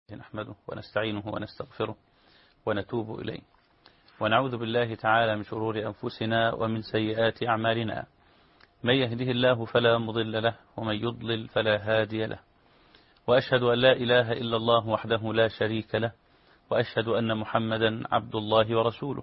نحمده ونستعينه ونستغفره ونتوب إليه ونعوذ بالله تعالى من شرور أنفسنا ومن سيئات أعمالنا. من يهده الله فلا مضل له ومن يضلل فلا هادي له، وأشهد أن لا إله إلا الله وحده لا شريك له، وأشهد أن محمدا عبد الله ورسوله.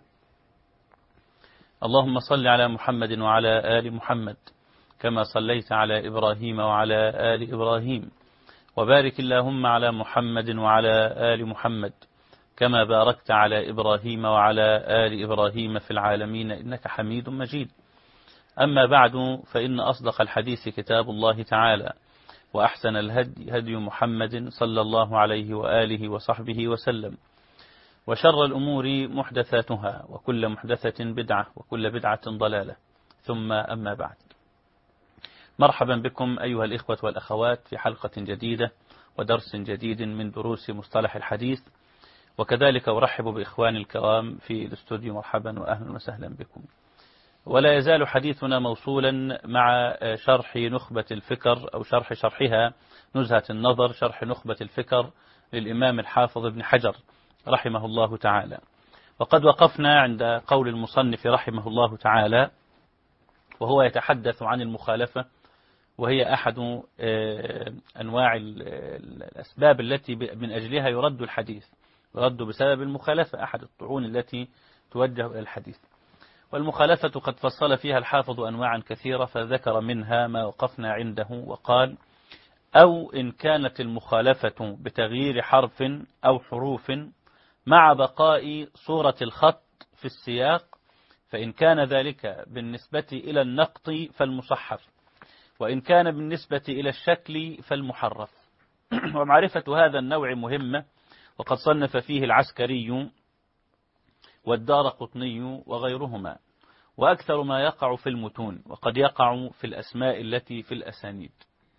اللهم صل على محمد وعلى آل محمد كما صليت على إبراهيم وعلى آل إبراهيم، وبارك اللهم على محمد وعلى آل محمد كما باركت على إبراهيم وعلى آل إبراهيم في العالمين إنك حميد مجيد. أما بعد، فإن أصدق الحديث كتاب الله تعالى، وأحسن الهدي هدي محمد صلى الله عليه وآله وصحبه وسلم، وشر الأمور محدثاتها، وكل محدثة بدعة، وكل بدعة ضلالة، ثم أما بعد. مرحبا بكم أيها الإخوة والأخوات في حلقة جديدة ودرس جديد من دروس مصطلح الحديث، وكذلك أرحب بإخواني الكرام في الاستوديو. مرحبا وأهلا وسهلا بكم. ولا يزال حديثنا موصولا مع شرح نخبة الفكر أو شرحها نزهة النظر، شرح نخبة الفكر للإمام الحافظ ابن حجر رحمه الله تعالى. وقد وقفنا عند قول المصنف رحمه الله تعالى وهو يتحدث عن المخالفة، وهي أحد أنواع الأسباب التي من أجلها يرد الحديث، يرد بسبب المخالفة، أحد الطعون التي توجه إلى الحديث. والمخالفة قد فصل فيها الحافظ أنواعا كثيرة، فذكر منها ما وقفنا عنده وقال: أو إن كانت المخالفة بتغيير حرف أو حروف مع بقاء صورة الخط في السياق، فإن كان ذلك بالنسبة إلى النقط فالمصحف، وإن كان بالنسبة إلى الشكل فالمحرف. ومعرفة هذا النوع مهمة، وقد صنف فيه العسكري والدارقطني وغيرهما، وأكثر ما يقع في المتون، وقد يقع في الأسماء التي في الأسانيد.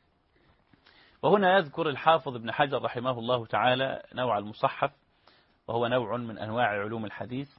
وهنا يذكر الحافظ ابن حجر رحمه الله تعالى نوع المصحف، وهو نوع من أنواع علوم الحديث.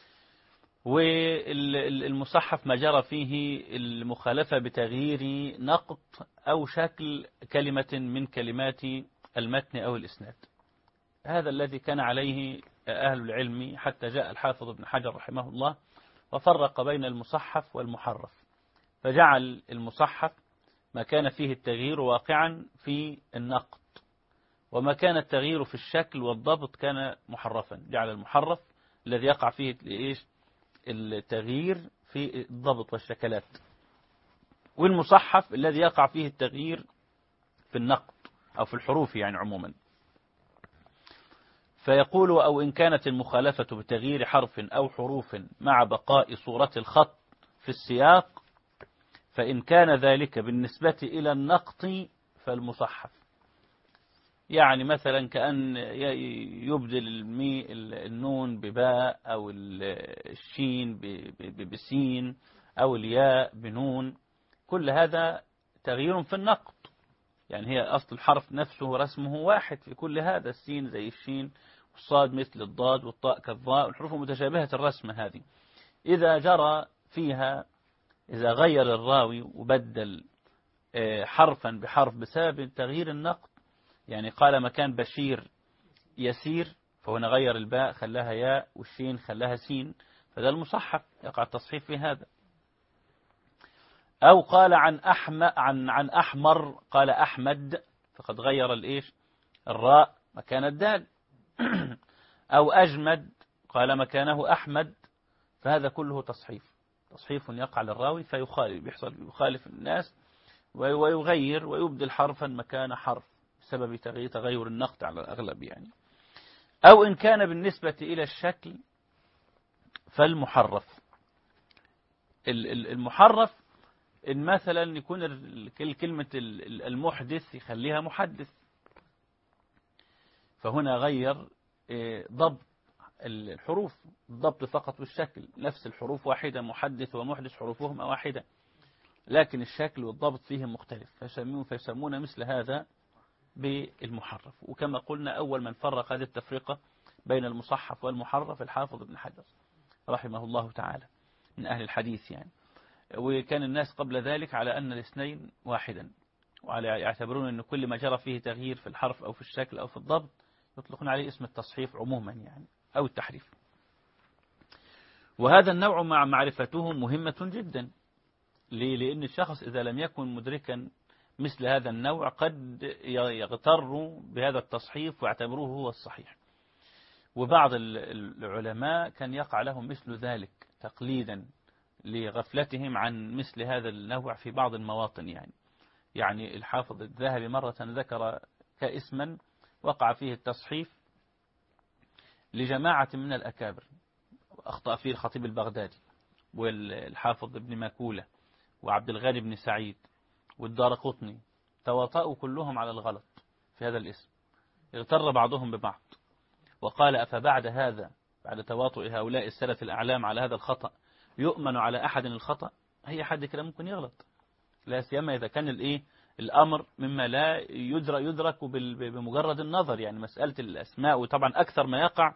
والمصحف ما جرى فيه المخالفة بتغيير نقط أو شكل كلمة من كلمات المتن أو الإسناد. هذا الذي كان عليه أهل العلم حتى جاء الحافظ ابن حجر رحمه الله وفرق بين المصحف والمحرف، فجعل المصحف ما كان فيه التغيير واقعا في النقط، وما كان التغيير في الشكل والضبط كان محرفا. جعل المحرف الذي يقع فيه التغيير في الضبط والشكلات، والمصحف الذي يقع فيه التغيير في النقط أو في الحروف يعني عموما. فيقول: أو إن كانت المخالفة بتغيير حرف أو حروف مع بقاء صورة الخط في السياق، فإن كان ذلك بالنسبة إلى النقط فالمصحف. يعني مثلا كأن يبدل النون بباء، أو الشين بسين، أو الياء بنون، كل هذا تغيير في النقط. يعني هي أصل الحرف نفسه رسمه واحد في كل هذا، السين زي الشين، والصاد مثل الضاد، والطاء كالضاء، والحروف متشابهة الرسم هذه. إذا جرى فيها، إذا غير الراوي وبدل حرفا بحرف بسبب تغيير النقط، يعني قال مكان بشير يسير، فهنا غير الباء خلاها ياء، والشين خلاها سين، فذا المصحف يقع التصحيف في هذا. أو قال عن أحمر قال أحمد، فقد غير الراء مكان الدال. أو أجمد قال مكانه أحمد، فهذا كله تصحيف يقع للراوي، يخالف الناس ويغير ويبدل حرفا مكان حرف بسبب تغير النقط على الأغلب يعني. أو إن كان بالنسبة إلى الشكل فالمحرف. المحرف إن مثلا يكون كلمة المحدث يخليها محدث، فهنا غير ضبط الحروف، الضبط فقط والشكل، نفس الحروف واحدة، محدث ومحدث حروفهما واحدة، لكن الشكل والضبط فيهم مختلف، فيسمون مثل هذا بالمحرف. وكما قلنا أول من فرق هذه التفرقة بين المصحف والمحرف الحافظ ابن حجر رحمه الله تعالى من أهل الحديث يعني. وكان الناس قبل ذلك على أن الاثنين واحدا، وعلى يعتبرون أن كل ما جرى فيه تغيير في الحرف أو في الشكل أو في الضبط يطلقون عليه اسم التصحيف عموما يعني أو التحريف. وهذا النوع مع معرفته مهمة جدا. ليه؟ لأن الشخص إذا لم يكن مدركا مثل هذا النوع قد يغتر بهذا التصحيف ويعتبروه هو الصحيح. وبعض العلماء كان يقع لهم مثل ذلك تقليدا لغفلتهم عن مثل هذا النوع في بعض المواطن. يعني الحافظ الذهبي مرة ذكر كاسما وقع فيه التصحيف لجماعة من الأكابر، أخطأ فيه الخطيب البغدادي والحافظ ابن ماكولة وعبد الغني بن سعيد والدارقطني، تواطؤوا كلهم على الغلط في هذا الاسم، اغتر بعضهم ببعض وقال أفبعد هذا، بعد تواطؤ هؤلاء السلف الأعلام على هذا الخطأ، يؤمن على أحد الخطأ؟ هي حد كده ممكن يغلط، لا سيما إذا كان الأمر مما لا يدرك بمجرد النظر. يعني مسألة الأسماء، وطبعا أكثر ما يقع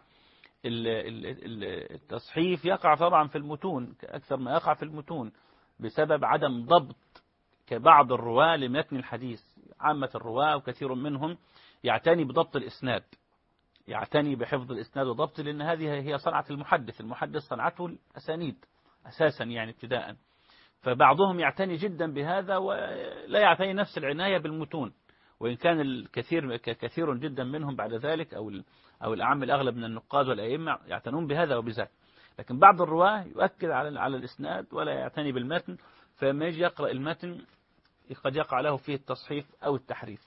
التصحيف يقع طبعا في المتون، أكثر ما يقع في المتون بسبب عدم ضبط كبعض الرواة لمتن الحديث. عامة الرواة وكثير منهم يعتني بضبط الإسناد، يعتني بحفظ الإسناد وضبط، لأن هذه هي صنعة المحدث صنعته الأسانيد أساسا يعني ابتداء. فبعضهم يعتني جدا بهذا ولا يعتني نفس العناية بالمتون، وإن كان الكثير كثير جدا منهم بعد ذلك أو الأعم الأغلب من النقاد والأئمة يعتنون بهذا وبذاك. لكن بعض الرواة يؤكد على الإسناد ولا يعتني بالمتن، فلما يجي يقرأ المتن قد يقع له فيه التصحيف أو التحريف.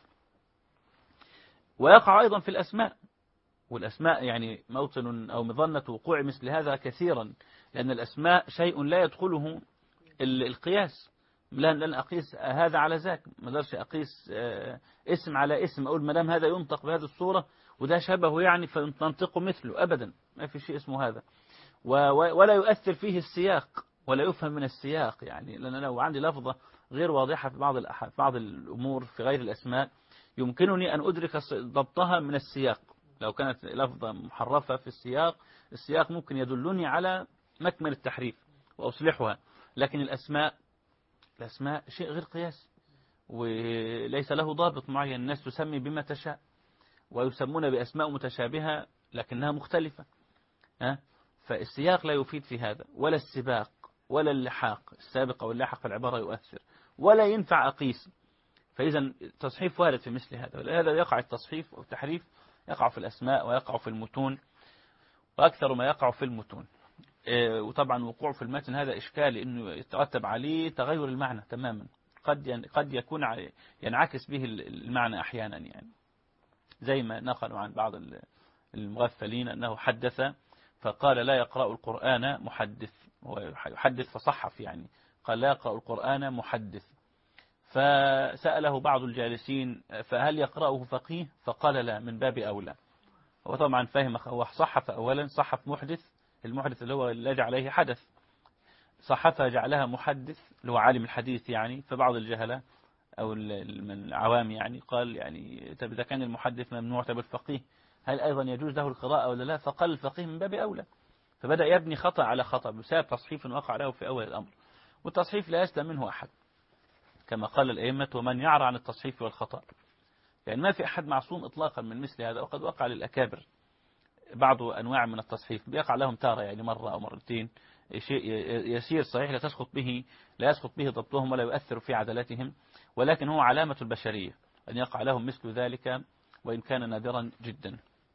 ويقع أيضا في الأسماء، والأسماء يعني موطن أو مظنة وقوع مثل هذا كثيرا، لأن الأسماء شيء لا يدخله القياس. لن أقيس هذا على ذاك، ما اقدرش أقيس اسم على اسم، أقول ما دام هذا ينطق بهذه الصورة وده شبهه يعني فننطق مثله، أبدا ما في شيء اسمه هذا. ولا يؤثر فيه السياق ولا يفهم من السياق. يعني لأن لو عندي لفظة غير واضحة في بعض الأمور في غير الأسماء يمكنني أن أدرك ضبطها من السياق. لو كانت لفظة محرفة في السياق ممكن يدلني على مكمن التحريف وأصلحها. لكن الأسماء شيء غير قياسي وليس له ضابط معين. الناس تسمي بما تشاء ويسمون بأسماء متشابهة لكنها مختلفة. فالسياق لا يفيد في هذا، ولا السباق ولا اللحاق، السابق أو اللاحق في العبارة يؤثر، ولا ينفع أقيس. فإذا التصحيف وارد في مثل هذا. ولهذا يقع التصحيف أو التحريف يقع في الأسماء ويقع في المتون، وأكثر ما يقع في المتون. وطبعا وقوع في المتن هذا إشكال، لأنه يترتب عليه تغير المعنى تماما، قد يكون ينعكس به المعنى أحيانا. يعني زي ما نقلوا عن بعض المغفلين أنه حدث فقال لا يقرأ القرآن محدث، هو يحدث فصحف، يعني قال لا يقرأ القرآن محدث. فسأله بعض الجالسين فهل يقرأه فقيه؟ فقال لا، من باب أولى. هو طبعا فهم، هو صحف أولا، صحف محدث، المحدث اللي هو الذي عليه حدث، صحفها جعلها محدث اللي هو عالم الحديث يعني. فبعض الجهلة أو من العوام يعني قال يعني طب إذا كان المحدث ممنوع طب الفقيه هل أيضا يجوز له القراءة ولا لا؟ فقال الفقيه من باب أولى. فبدأ يبني خطأ على خطأ بسبب تصحيف وقع له في أول الأمر. والتصحيف لا يسلم منه أحد كما قال الأئمة، ومن يعرى عن التصحيف والخطأ، يعني ما في أحد معصوم إطلاقا من مثل هذا. وقد وقع للأكابر بعض أنواع من التصحيف بيقع لهم تارة، يعني مرة أو مرتين، شيء يسير صحيح لا يسقط به ضبطهم ولا يؤثر في عدالتهم، ولكن هو علامة البشرية أن يقع لهم مثل ذلك وإن كان نادرا جدا.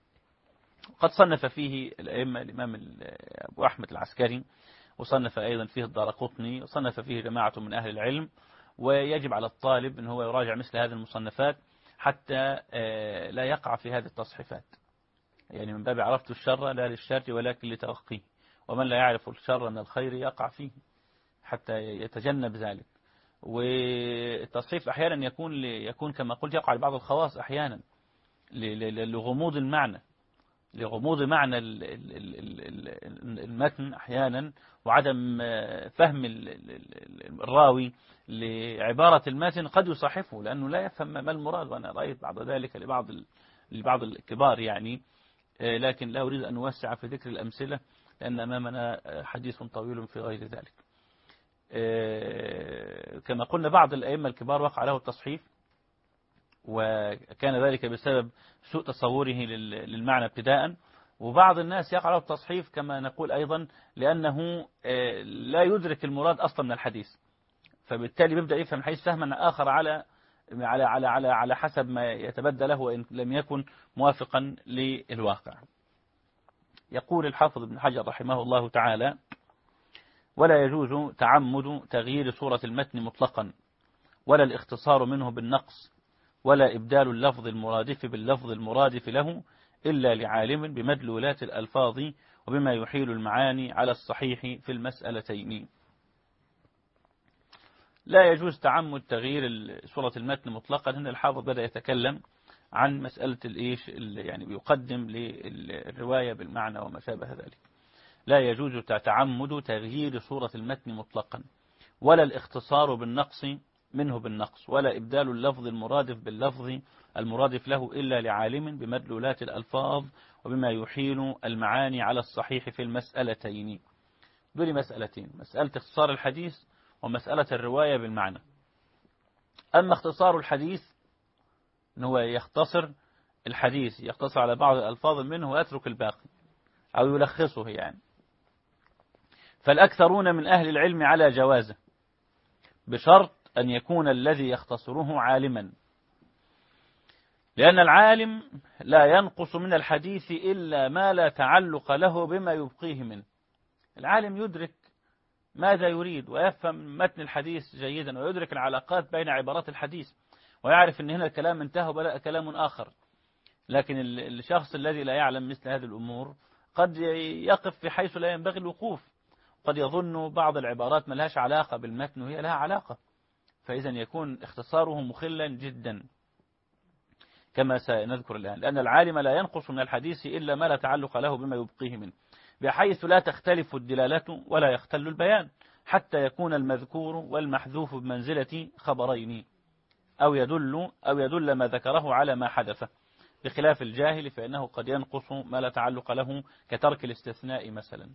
قد صنف فيه الأئمة الإمام أبو أحمد العسكري، وصنف أيضا فيه الدارقطني، وصنف فيه جماعة من أهل العلم. ويجب على الطالب أن هو يراجع مثل هذه المصنفات حتى لا يقع في هذه التصحيفات. يعني من باب عرفت الشر لا للشر ولكن لتوقيه، ومن لا يعرف الشر من الخير يقع فيه حتى يتجنب ذلك. والتصحيف أحيانا يكون كما قلت يقع لبعض الخواص أحيانا لغموض المعنى، لغموض معنى المتن أحيانا، وعدم فهم الراوي لعبارة المتن قد يصحفه لأنه لا يفهم ما المراد. وأنا رأيت بعض ذلك لبعض الكبار يعني، لكن لا أريد أن نوسع في ذكر الأمثلة لأن أمامنا حديث طويل في غير ذلك. كما قلنا بعض الأئمة الكبار وقع له التصحيف وكان ذلك بسبب سوء تصوره للمعنى ابتداء. وبعض الناس يقع له التصحيف كما نقول أيضا لأنه لا يدرك المراد أصلا من الحديث، فبالتالي بيبدأ يفهم الحديث فهما آخر على حسب ما يتبدى له وإن لم يكن موافقا للواقع. يقول الحافظ ابن حجر رحمه الله تعالى: ولا يجوز تعمد تغيير صورة المتن مطلقا، ولا الاختصار منه بالنقص، ولا إبدال اللفظ المرادف باللفظ المرادف له إلا لعالم بمدلولات الألفاظ وبما يحيل المعاني على الصحيح في المسألتين. لا يجوز تعمد تغيير صورة المتن مطلقا. هنا الحافظ بدأ يتكلم عن مسألة يعني بيقدم للرواية بالمعنى وما شابه ذلك. لا يجوز تعمد تغيير صورة المتن مطلقا، ولا الاختصار بالنقص منه بالنقص، ولا إبدال اللفظ المرادف باللفظ المرادف له إلا لعالم بمدلولات الألفاظ وبما يحيل المعاني على الصحيح في المسألتين. دول مسألتين: مسألة اختصار الحديث ومسألة الرواية بالمعنى. أما اختصار الحديث هو يختصر الحديث، يقتصر على بعض الألفاظ منه ويترك الباقي أو يلخصه يعني. فالأكثرون من أهل العلم على جوازه، بشرط أن يكون الذي يختصره عالما، لأن العالم لا ينقص من الحديث إلا ما لا تعلق له بما يبقيه منه. العالم يدرك ماذا يريد ويفهم متن الحديث جيدا، ويدرك العلاقات بين عبارات الحديث، ويعرف أن هنا الكلام انتهى وبدأ كلام آخر. لكن الشخص الذي لا يعلم مثل هذه الأمور قد يقف في حيث لا ينبغي الوقوف، قد يظن بعض العبارات ما لهاش علاقة بالمتن وهي لها علاقة، فإذا يكون اختصاره مخلا جدا كما سنذكر الآن. لأن العالم لا ينقص من الحديث إلا ما لا تعلق له بما يبقيه منه، بحيث لا تختلف الدلالة ولا يختل البيان، حتى يكون المذكور والمحذوف بمنزلة خبرين، أو يدل ما ذكره على ما حدث، بخلاف الجاهل فإنه قد ينقص ما لا تعلق له كترك الاستثناء مثلا.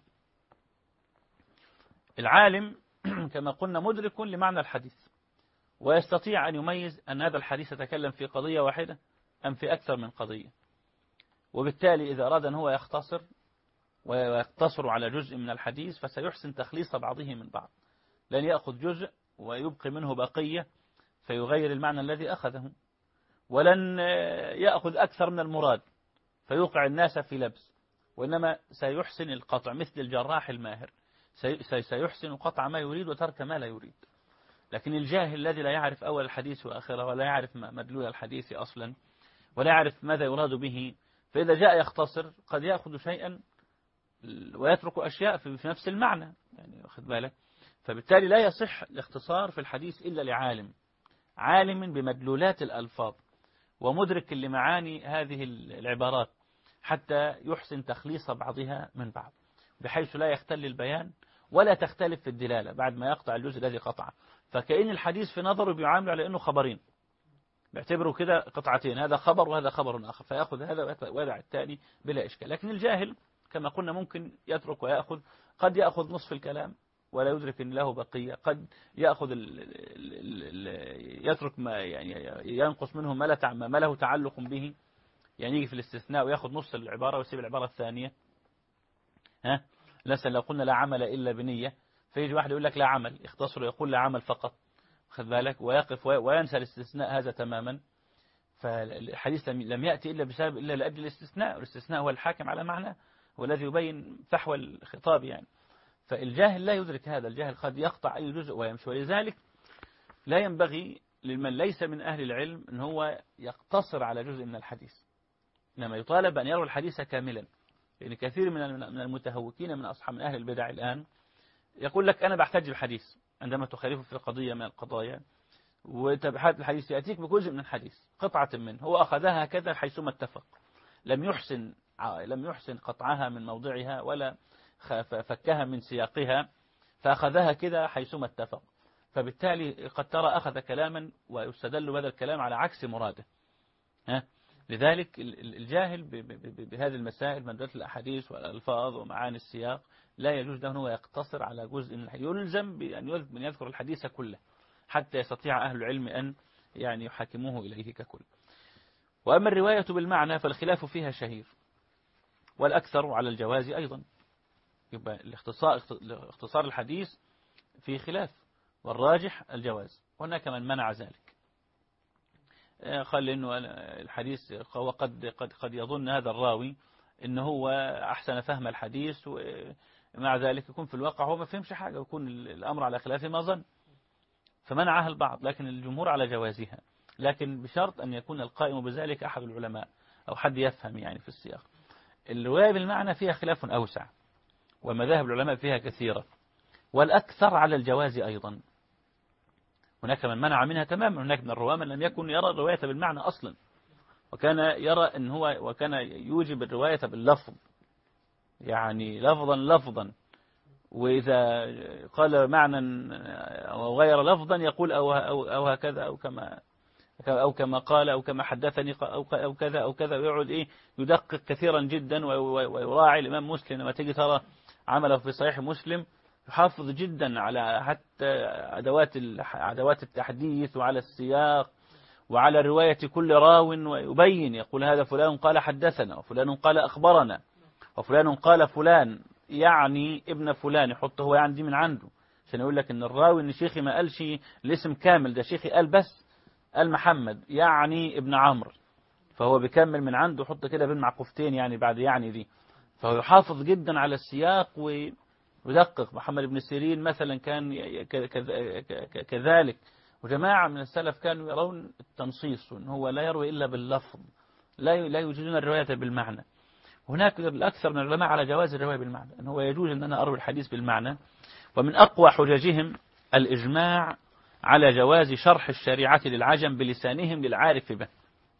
العالم كما قلنا مدرك لمعنى الحديث، ويستطيع أن يميز أن هذا الحديث يتكلم في قضية واحدة أم في أكثر من قضية، وبالتالي إذا أراد أن هو يختصر ويقتصر على جزء من الحديث فسيحسن تخليص بعضه من بعض، لن يأخذ جزء ويبقي منه بقية فيغير المعنى الذي أخذه، ولن يأخذ أكثر من المراد فيوقع الناس في لبس، وإنما سيحسن القطع مثل الجراح الماهر، سيحسن قطع ما يريد وترك ما لا يريد. لكن الجاهل الذي لا يعرف أول الحديث وآخره، ولا يعرف مدلول الحديث أصلا، ولا يعرف ماذا يراد به، فإذا جاء يختصر قد يأخذ شيئا ويترك أشياء في نفس المعنى، يعني واخد بالك. فبالتالي لا يصح الاختصار في الحديث إلا لعالم، عالم بمدلولات الألفاظ ومدرك لمعاني هذه العبارات، حتى يحسن تخليص بعضها من بعض، بحيث لا يختل البيان ولا تختلف في الدلالة بعد ما يقطع الجزء الذي قطعه. فكأن الحديث في نظره بيعامله على أنه خبرين، بيعتبره كده قطعتين، هذا خبر وهذا خبر آخر، فيأخذ هذا ويدع الثاني بلا إشكال. لكن الجاهل كما قلنا ممكن يترك ويأخذ، قد يأخذ نصف الكلام ولا يدرك أن له بقية، قد يأخذ يترك ما يعني ينقص منه ما له تعلق به، يعني يجي في الاستثناء ويأخذ نص العبارة ويسيب العبارة الثانية. مثلا لو قلنا لا عمل إلا بنية، فيجي واحد يقول لك لا عمل، يختصر ويقول لا عمل فقط، خذ بالك، ويقف وينسى الاستثناء هذا تماما. فالحديث لم يأتي إلا لأجل الاستثناء، والاستثناء هو الحاكم على معناه والذي يبين فحوى الخطاب يعني. فالجاهل لا يدرك هذا، الجاهل قد يقطع أي جزء ويمشي، ولذلك لا ينبغي لمن ليس من أهل العلم أن هو يقتصر على جزء من الحديث، إنما يطالب أن يروي الحديث كاملا. لأن كثير من المتهوكين من أهل البدع الآن يقول لك أنا بحتج بالحديث عندما تخالفه في قضية من القضايا، وتبحث الحديث يأتيك بجزء من الحديث قطعة منه، هو أخذها هكذا حيثما اتفق، لم يحسن قطعها من موضعها ولا فكها من سياقها، فأخذها كده حيثما اتفق. فبالتالي قد ترى أخذ كلاما ويستدل بهذا الكلام على عكس مراده. لذلك الجاهل بهذه المسائل مدلولات الأحاديث والألفاظ ومعاني السياق لا يجوز له أنه يقتصر على جزء من الحديث، يلزم بأن يذكر الحديث كله حتى يستطيع أهل العلم أن يعني يحاكموه إليه ككل. وأما الرواية بالمعنى فالخلاف فيها شهير، والأكثر على الجواز أيضا. يبقى اختصار الحديث فيه خلاف، والراجح الجواز. هناك من منع ذلك، قال إنه الحديث قد يظن هذا الراوي إنه هو أحسن فهم الحديث، ومع ذلك يكون في الواقع هو ما فهمش حاجة، ويكون الأمر على خلاف ما ظن، فمنعها البعض، لكن الجمهور على جوازها، لكن بشرط أن يكون القائم بذلك أحد العلماء أو حد يفهم يعني في السياق. الرواية بالمعنى فيها خلاف أوسع، ومذاهب العلماء فيها كثيرة، والأكثر على الجواز أيضا. هناك من منع منها تماما، هناك من الرواة من لم يكن يرى الرواية بالمعنى أصلا، وكان يرى أن هو وكان يوجب الرواية باللفظ، يعني لفظا، وإذا قال معنى أو غير لفظا يقول أو هكذا أو كما قال أو كما حدثني أو كذا أو كذا، ويقعد يدقق كثيرا جدا ويراعي. الإمام مسلم لما تيجي ترى عمله في صحيح مسلم يحافظ جدا على حتى أدوات التحديث، وعلى السياق، وعلى رواية كل راو، ويبين يقول هذا فلان قال حدثنا، وفلان قال أخبرنا، وفلان قال فلان يعني ابن فلان، يحطه هو يعني دي من عنده عشان يقول لك ان الراوي ان شيخي ما قالش الاسم كامل، ده شيخي قال بس قال محمد يعني ابن عمرو، فهو بيكمل من عنده، يحط كده بين معقوفتين يعني بعد يعني دي. فهو يحافظ جدا على السياق ويدقق. محمد بن سيرين مثلا كان كذلك، وجماعة من السلف كانوا يرون التنصيص، وان هو لا يروي إلا باللفظ، لا يوجدون الرواية بالمعنى. هناك الأكثر من العلماء على جواز الرواية بالمعنى، أنه هو يجوز أن أنا أروي الحديث بالمعنى. ومن أقوى حججهم الإجماع على جواز شرح الشريعة للعجم بلسانهم للعارف به.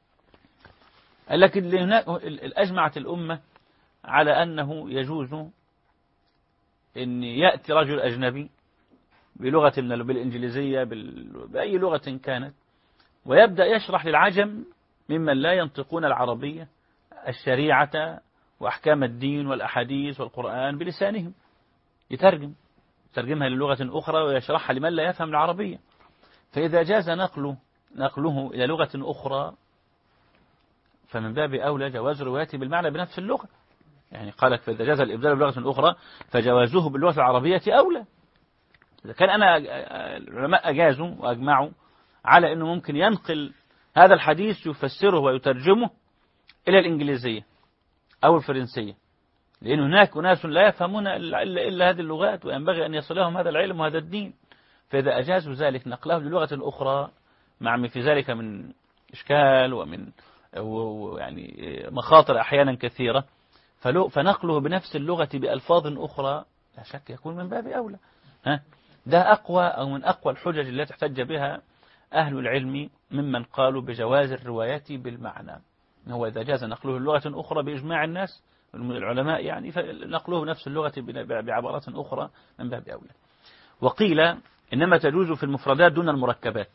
لكن أجمعت الأمة على أنه يجوز أن يأتي رجل أجنبي بلغة بالإنجليزية بأي لغة كانت، ويبدأ يشرح للعجم ممن لا ينطقون العربية الشريعة وأحكام الدين والأحاديث والقرآن بلسانهم، يترجمها للغة أخرى ويشرحها لمن لا يفهم العربية. فإذا جاز نقله إلى لغة أخرى فمن باب أولى جواز روايته بالمعنى بنفس اللغة. يعني قالك فإذا جاز الإبدال بلغة أخرى فجوازه باللغة العربية أولى. إذا كان العلماء أجازوا وأجمعوا على أنه ممكن ينقل هذا الحديث يفسره ويترجمه إلى الإنجليزية أو الفرنسية، لأن هناك أناس لا يفهمون إلا هذه اللغات، وينبغي أن يصلهم هذا العلم وهذا الدين. فإذا أجازوا ذلك نقله للغة أخرى مع في ذلك من إشكال ومن يعني مخاطر أحيانا كثيرة، فنقله بنفس اللغة بألفاظ أخرى لا شك يكون من باب أولى. ده أقوى أو من أقوى الحجج التي احتج بها أهل العلم ممن قالوا بجواز الرواية بالمعنى. هو إذا جاز نقله لغة أخرى بإجماع الناس العلماء يعني، فنقله نفس اللغة بعبارات أخرى من باب أولى. وقيل إنما تجوز في المفردات دون المركبات،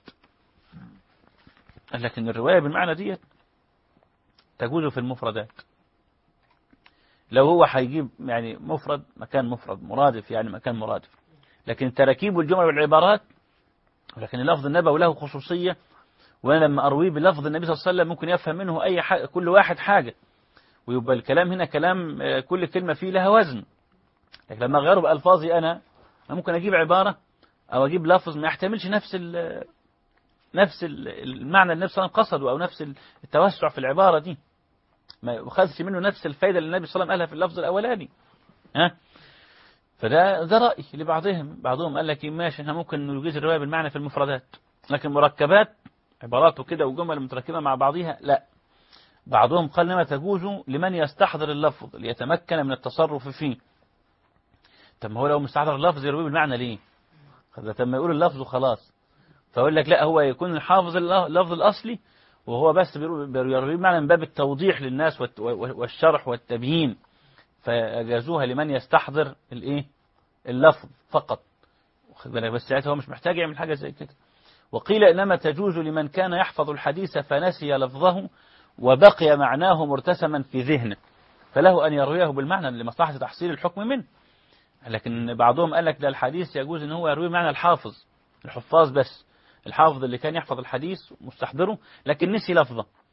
لكن الرواية بالمعنى دي تجوز في المفردات. لو هو هيجيب يعني مفرد مكان مفرد، مرادف يعني مكان مرادف، لكن تركيب الجمل والعبارات، لكن اللفظ النبوي له خصوصية، وأنا لما أرويه بلفظ النبي صلى الله عليه وسلم ممكن يفهم منه أي حاجة، كل واحد حاجة، ويبقى الكلام هنا كلام كل كلمة فيه لها وزن. لكن لما أغيره بألفاظي أنا ممكن أجيب عبارة أو أجيب لفظ ما يحتملش نفس المعنى اللي النبي صلى الله عليه وسلم قصده، أو نفس التوسع في العبارة دي، ما يأخذش منه نفس الفايدة اللي النبي صلى الله عليه وسلم قالها في اللفظ الأولاني. فده رأي لبعضهم. بعضهم قال لك ماشي احنا ممكن نجيز الرواية بالمعنى في المفردات، لكن مركبات عبارات وكده وجمل متركبة مع بعضها لا. بعضهم قال انما تجوز لمن يستحضر اللفظ ليتمكن من التصرف فيه. طب ما هو لو مستحضر اللفظ يرويه بالمعنى ليه؟ طب ما يقول اللفظ وخلاص. فأقول لك لا، هو يكون حافظ اللفظ الأصلي، وهو بس بيرويه بالمعنى من باب التوضيح للناس والشرح والتبيين، فأجازوها لمن يستحضر اللفظ فقط. بس ساعتها هو مش محتاج يعمل حاجة زي كده. وقيل إنما تجوز لمن كان يحفظ الحديث فنسي لفظه وبقي معناه مرتسما في ذهنه، فله أن يرويه بالمعنى لمصلحة تحصيل الحكم منه. لكن بعضهم قال لك ده الحديث يجوز ان هو يروي معنى الحافظ، الحفاظ بس، الحافظ اللي كان يحفظ الحديث مستحضره لكن نسي لفظه،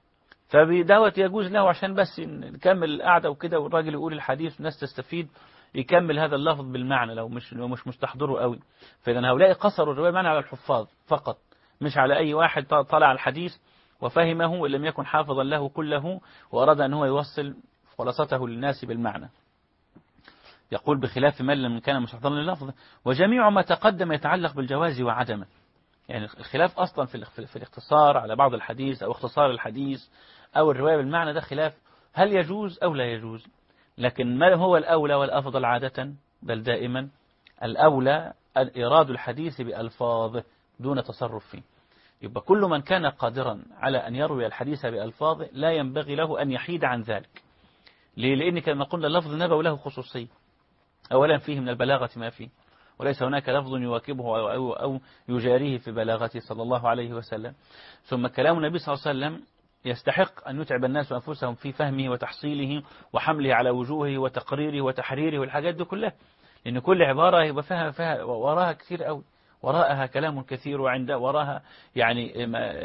فبدوت يجوز له عشان بس نكمل القعدة وكده، والراجل يقول الحديث والناس تستفيد، يكمل هذا اللفظ بالمعنى لو مش مستحضره قوي. فإذا هؤلاء قصروا الرواية معنى على الحفاظ فقط، مش على أي واحد طلع الحديث وفهمه وإن لم يكن حافظا له كله وأراد أن هو يوصل خلاصته للناس بالمعنى. يقول بخلاف من لم كان مستحضرا لللفظ. وجميع ما تقدم يتعلق بالجواز وعدمه. يعني الخلاف أصلا في الاختصار على بعض الحديث أو اختصار الحديث أو الرواية بالمعنى، ده خلاف هل يجوز أو لا يجوز. لكن ما هو الأولى والأفضل عادة بل دائما؟ الأولى إيراد الحديث بألفاظه دون تصرف فيه. يبقى كل من كان قادرا على أن يروي الحديث بألفاظه لا ينبغي له أن يحيد عن ذلك. ليه؟ لأن كما قلنا اللفظ النبوي له خصوصية. أولا فيه من البلاغة ما فيه، وليس هناك لفظ يواكبه أو يجاريه في بلاغته صلى الله عليه وسلم. ثم كلام النبي صلى الله عليه وسلم يستحق أن يتعب الناس أنفسهم في فهمه وتحصيله وحمله على وجوهه وتقريره وتحريره والحاجات دي كلها، لأن كل عبارة يبقى فيها وراها كثير قوي، وراءها كلام كثير، وعند وراها يعني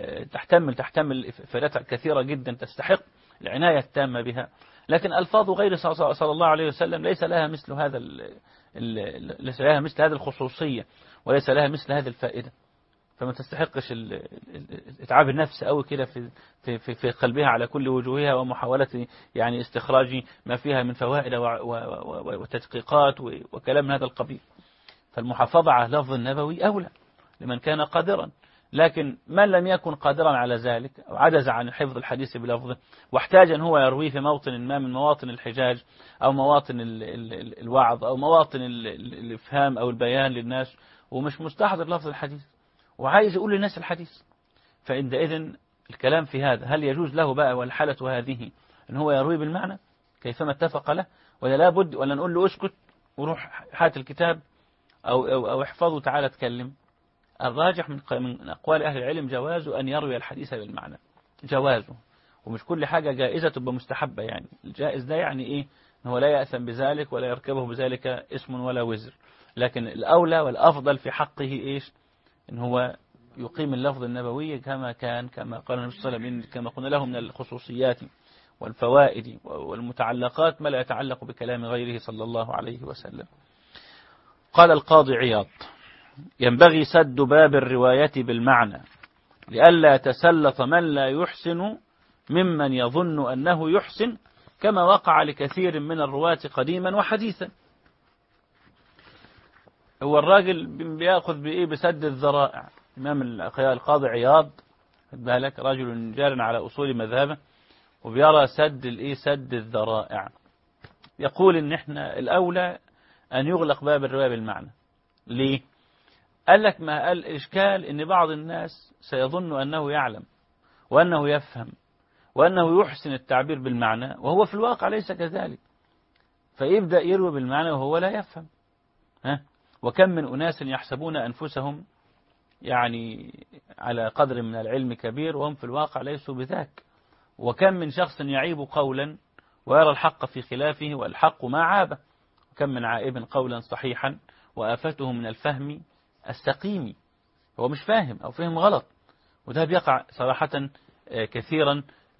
تحتمل إفادات كثيرة جدا تستحق العناية التامة بها. لكن ألفاظ غير صلى الله عليه وسلم ليس لها مثل هذا ليس لها مثل هذه الخصوصية، وليس لها مثل هذه الفائدة. فما تستحقش اتعاب النفس أو كده في قلبها على كل وجوهها، ومحاولة يعني استخراج ما فيها من فوائد وتدقيقات وكلام من هذا القبيل. فالمحافظة على لفظ النبوي أولى لمن كان قادرا. لكن من لم يكن قادرا على ذلك أو عجز عن حفظ الحديث بلفظه واحتاج أن هو يرويه في موطن ما من مواطن الحجاج أو مواطن الوعظ أو مواطن الإفهام أو البيان للناس، ومش مستحضر لفظ الحديث وعايز يقول للناس الحديث، فعندئذ الكلام في هذا هل يجوز له بقى والحالة هذه أن هو يروي بالمعنى كيفما اتفق له، ولا لابد ولا نقول له اسكت وروح هات الكتاب أو احفظه تعالى اتكلم. الراجح من أقوال أهل العلم جواز أن يروي الحديث بالمعنى، جوازه، ومش كل حاجة جائزة تبقى مستحبة. يعني الجائز ده يعني إيه؟ هو لا يأثم بذلك ولا يركبه بذلك اسم ولا وزر. لكن الأولى والأفضل في حقه إيش؟ إن هو يقيم اللفظ النبوي كما قال النبي صلى الله عليه وسلم، كما قلنا له من الخصوصيات والفوائد والمتعلقات ما لا يتعلق بكلام غيره صلى الله عليه وسلم. قال القاضي عياض: ينبغي سد باب الرواية بالمعنى لئلا يتسلط من لا يحسن ممن يظن أنه يحسن، كما وقع لكثير من الرواة قديما وحديثا. هو الراجل بيأخذ بإيه؟ بسد الذرائع. إمام القاضي عياض بالك رجل جار على أصول مذهبه وبيرى سد الذرائع. يقول إن إحنا الأولى أن يغلق باب الرواية بالمعنى. ليه؟ قال لك ما قال إشكال إن بعض الناس سيظن أنه يعلم وأنه يفهم وأنه يحسن التعبير بالمعنى، وهو في الواقع ليس كذلك، فيبدأ يروي بالمعنى وهو لا يفهم. وكم من أناس يحسبون أنفسهم يعني على قدر من العلم كبير وهم في الواقع ليسوا بذاك. وكم من شخص يعيب قولا ويرى الحق في خلافه والحق ما عابه. وكم من عائب قولا صحيحا وآفته من الفهم السقيم، هو مش فاهم أو فهم غلط. وده بيقع صراحة كثيرا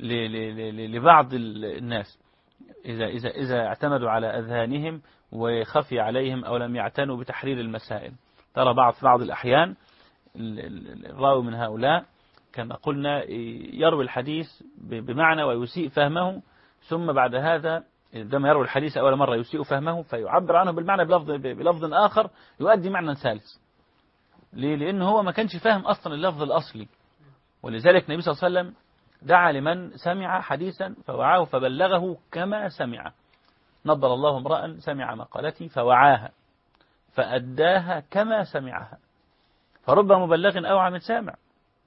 لبعض الناس إذا اعتمدوا على أذهانهم وخفي عليهم أو لم يعتنوا بتحرير المسائل. ترى في بعض الأحيان الراوي من هؤلاء كما قلنا يروي الحديث بمعنى ويسيء فهمه، ثم بعد هذا عندما يروي الحديث أول مرة يسيء فهمه فيعبر عنه بالمعنى بلفظ آخر يؤدي معنى ثالث. ليه؟ لأنه هو ما كانش فاهم أصلا اللفظ الأصلي. ولذلك النبي صلى الله عليه وسلم دعا لمن سمع حديثا فوعاه فبلغه كما سمع. نضر الله امرأ سمع مقالتي فوعاها فأداها كما سمعها. فرب مبلغ أوعى من سامع.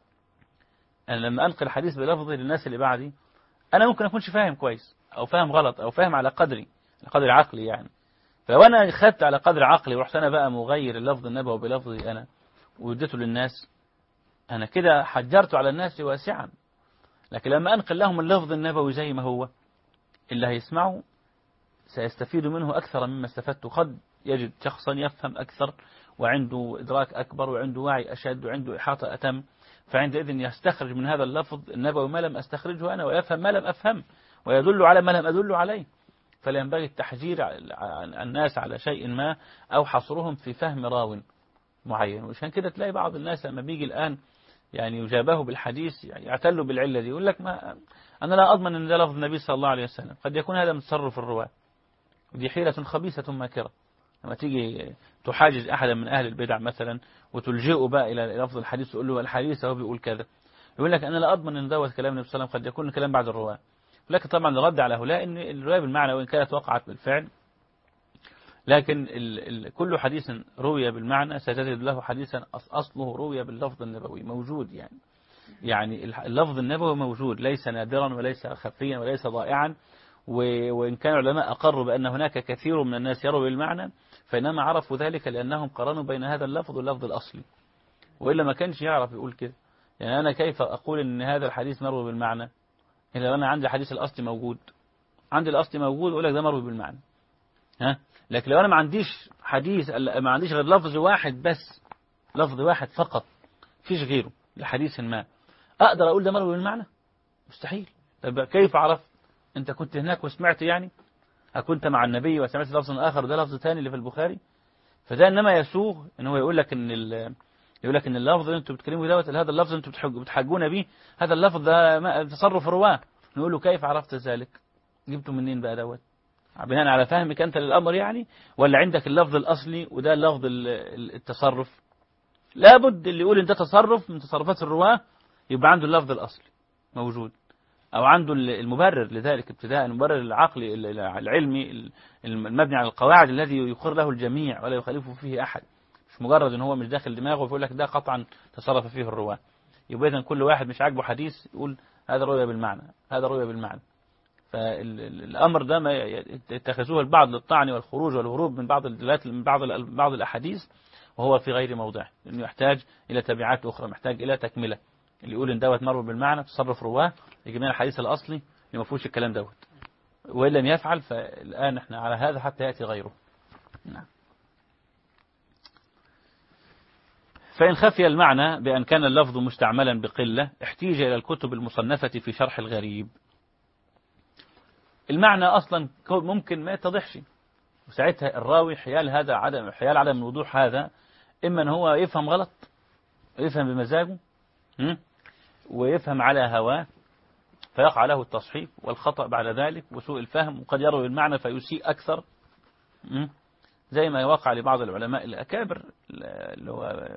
أنا لما أنقل الحديث بلفظه للناس اللي بعدي أنا ممكن أكونش فاهم كويس أو فاهم غلط أو فاهم على قدر عقلي يعني. فلو أنا خدت على قدر عقلي ورحت أنا بقى مغير اللفظ النبوي بلفظي أنا واديته للناس، أنا كده حجرته على الناس واسعا. لكن لما أنقل لهم اللفظ النبوي زي ما هو، اللي هيسمعه سيستفيد منه أكثر مما استفدت. قد يجد شخصا يفهم أكثر وعنده إدراك أكبر وعنده وعي أشد وعنده إحاطة أتم، فعندئذ يستخرج من هذا اللفظ النبوي ما لم أستخرجه أنا، ويفهم ما لم أفهم، ويدل على ما لم أدل عليه. فلا ينبغي التحجير الناس على شيء ما أو حصرهم في فهم راو معين. وعشان كده تلاقي بعض الناس لما بيجي الآن يعني يجابه بالحديث يعتلوا بالعلة دي، يقول لك ما أنا لا أضمن أن ده لفظ النبي صلى الله عليه وسلم، قد يكون هذا من تصرف الرواة، ودي حيلة خبيثة ماكرة. لما تيجي تحاجز أحدا من أهل البدع مثلا وتلجئه بقى إلى لفظ الحديث وتقول له الحديث هو بيقول كذا، يقول لك أنا لا أضمن أن دوت كلام النبي صلى الله عليه وسلم، قد يكون الكلام بعد الرواة. لكن طبعا الرد على هؤلاء أن الرواية بالمعنى وإن كانت وقعت بالفعل، لكن كل حديث روي بالمعنى ستجد له حديثا أصله روي باللفظ النبوي موجود. يعني اللفظ النبوي موجود، ليس نادرا وليس خفيا وليس ضائعا. وإن كان العلماء أقروا بأن هناك كثير من الناس يروي بالمعنى، فإنما عرفوا ذلك لأنهم قارنوا بين هذا اللفظ واللفظ الأصلي، وإلا ما كانش يعرف يقول كده. يعني أنا كيف أقول أن هذا الحديث مروي بالمعنى إذا أنا عندي حديث الأصلي موجود، عندي الأصلي موجود أقول لك ده مروي بالمعنى، لكن لو أنا ما عنديش حديث، ما عنديش غير لفظ واحد بس، لفظ واحد فقط فيش غيره لحديث ما، أقدر أقول ده مروي بالمعنى؟ مستحيل. طب كيف عرفت؟ أنت كنت هناك وسمعت، يعني كنت مع النبي وسمعت لفظ آخر وده لفظ ثاني اللي في البخاري. فده إنما يسوغ إن هو يقول لك إن اللفظ اللي أنتم بتتكلموا دوت، هذا اللفظ اللي أنتم بتحجون به، هذا اللفظ ده تصرف رواه. نقول له كيف عرفت ذلك؟ جبته منين بقى دوت؟ بناء على فهمك أنت للأمر يعني، ولا عندك اللفظ الأصلي وده لفظ التصرف؟ لابد اللي يقول إن ده تصرف من تصرفات الرواه يبقى عنده اللفظ الأصلي موجود، أو عنده المبرر لذلك ابتداء، المبرر العقلي العلمي المبني على القواعد الذي يقر له الجميع ولا يخالفه فيه أحد، مش مجرد إن هو مش داخل دماغه ويقول لك ده قطعا تصرف فيه الرواه. يبقى إذن كل واحد مش عاجبه حديث يقول هذا روي بالمعنى، هذا روي بالمعنى. فالأمر ده ما يتخذوه البعض للطعن والخروج والهروب من بعض الدلالات، من بعض الأحاديث، وهو في غير موضعه، لأنه يحتاج إلى تبعات أخرى، محتاج إلى تكملة. اللي يقول إن دوت مروي بالمعنى تصرف رواه يجيب لنا الحديث الأصلي اللي ما فيهوش الكلام دوت، وإن لم يفعل فالآن احنا على هذا حتى يأتي غيره. نعم. فإن خفي المعنى بأن كان اللفظ مستعملا بقلة احتيج إلى الكتب المصنفة في شرح الغريب. المعنى أصلا ممكن ما يتضحش، وساعتها الراوي حيال عدم الوضوح هذا، إما أن هو يفهم غلط ويفهم بمزاجه ويفهم على هواه فيقع له التصحيف والخطأ بعد ذلك وسوء الفهم، وقد يروي المعنى فيسيء أكثر، زي ما يوقع لبعض العلماء الأكابر اللي هو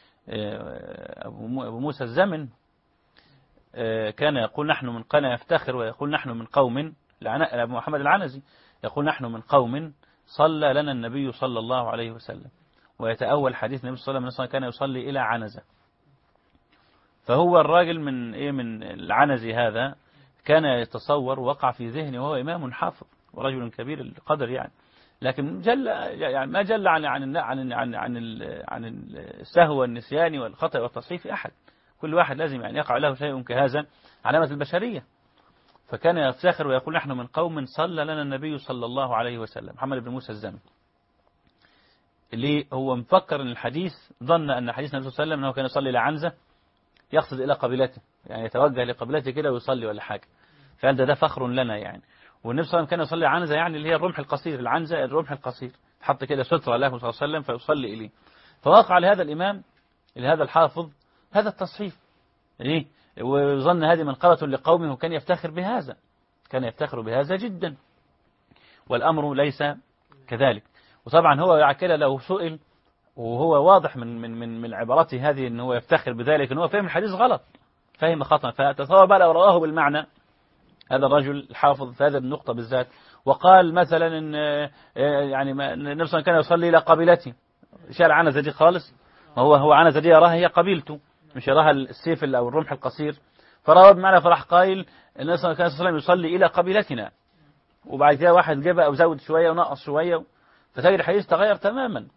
أبو موسى الزمن، كان يقول كان يفتخر ويقول نحن من قوم، أبو محمد العنزي يقول نحن من قوم صلى لنا النبي صلى الله عليه وسلم، ويتأول حديث النبي صلى الله عليه وسلم كان يصلي إلى عنزة. فهو الراجل من العنزي هذا كان يتصور وقع في ذهنه وهو إمام حافظ ورجل كبير القدر يعني، لكن ما جل عن السهو والنسيان والخطأ والتصحيف أحد. كل واحد لازم يعني يقع له شيء كهذا، علامة البشرية. فكان يفتخر ويقول نحن من قوم صلى لنا النبي صلى الله عليه وسلم، محمد بن موسى الزمن، اللي هو مفكر ان الحديث، ظن ان حديث النبي صلى الله عليه وسلم انه كان يصلي إلى عنزة يقصد إلى قبيلته، يعني يتوجه لقبيلته كده ويصلي ولا حاجة، فقال ده فخر لنا يعني. والنبي صلى الله عليه وسلم كان يصلي عنزة، يعني اللي هي الرمح القصير، العنزة الرمح القصير، حط كده سترة له صلى الله عليه وسلم فيصلي إليه. فوقع لهذا الإمام لهذا الحافظ هذا التصحيف، وظن هذه منقبة لقومه، وكان يفتخر بهذا، كان يفتخر بهذا جدا، والأمر ليس كذلك. وطبعا هو كده لو سئل، وهو واضح من عبارته هذه ان هو يفتخر بذلك، ان هو فهم الحديث غلط، فهم خطأ. فتصور بقى لو رواه بالمعنى هذا الرجل الحافظ في هذه النقطة بالذات، وقال مثلا ان يعني النبي صلى الله عليه وسلم كان يصلي الى قبيلته، شال عنزة دي خالص، هو عنزة دي يراها هي قبيلته، مش يراها السيف او الرمح القصير. فرواه بالمعنى فراح قايل النبي صلى الله عليه وسلم يصلي الى قبيلتنا، وبعد كده واحد جابها او زود شوية ونقص شوية، فتجد الحديث تغير تماما.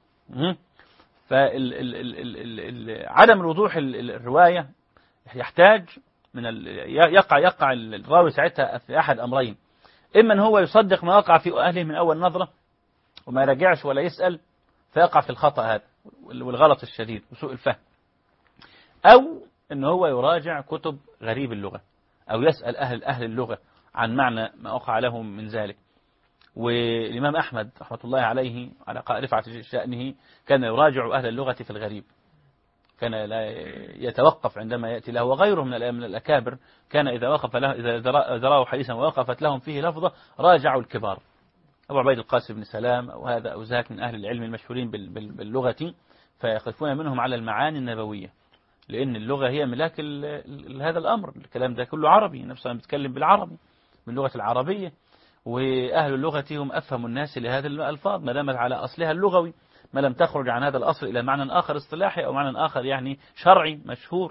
فعدم الوضوح الرواية يحتاج يقع الراوي ساعتها في أحد أمرين، إما أن هو يصدق ما وقع في أهله من أول نظرة وما يرجعش ولا يسأل، فيقع في الخطأ هذا والغلط الشديد وسوء الفهم، أو إن هو يراجع كتب غريب اللغة أو يسأل أهل اللغة عن معنى ما وقع لهم من ذلك. والإمام أحمد رحمة الله عليه على رفعة شأنه كان يراجع أهل اللغة في الغريب، كان لا يتوقف عندما يأتي له، وغيره من الأكابر كان إذا وقف له إذا رأوا حديثا ووقفت لهم فيه لفظة راجعوا الكبار، أبو عبيد القاسم بن سلام أو هذا أو ذاك من أهل العلم المشهورين باللغة، فيقفون منهم على المعاني النبوية، لأن اللغة هي ملاك هذا الأمر. الكلام ده كله عربي، نفسه بيتكلم بالعربي باللغة العربية، وأهل اللغة هم أفهم الناس لهذه الألفاظ ما دامت على أصلها اللغوي، ما لم تخرج عن هذا الأصل إلى معنى آخر اصطلاحي أو معنى آخر يعني شرعي مشهور.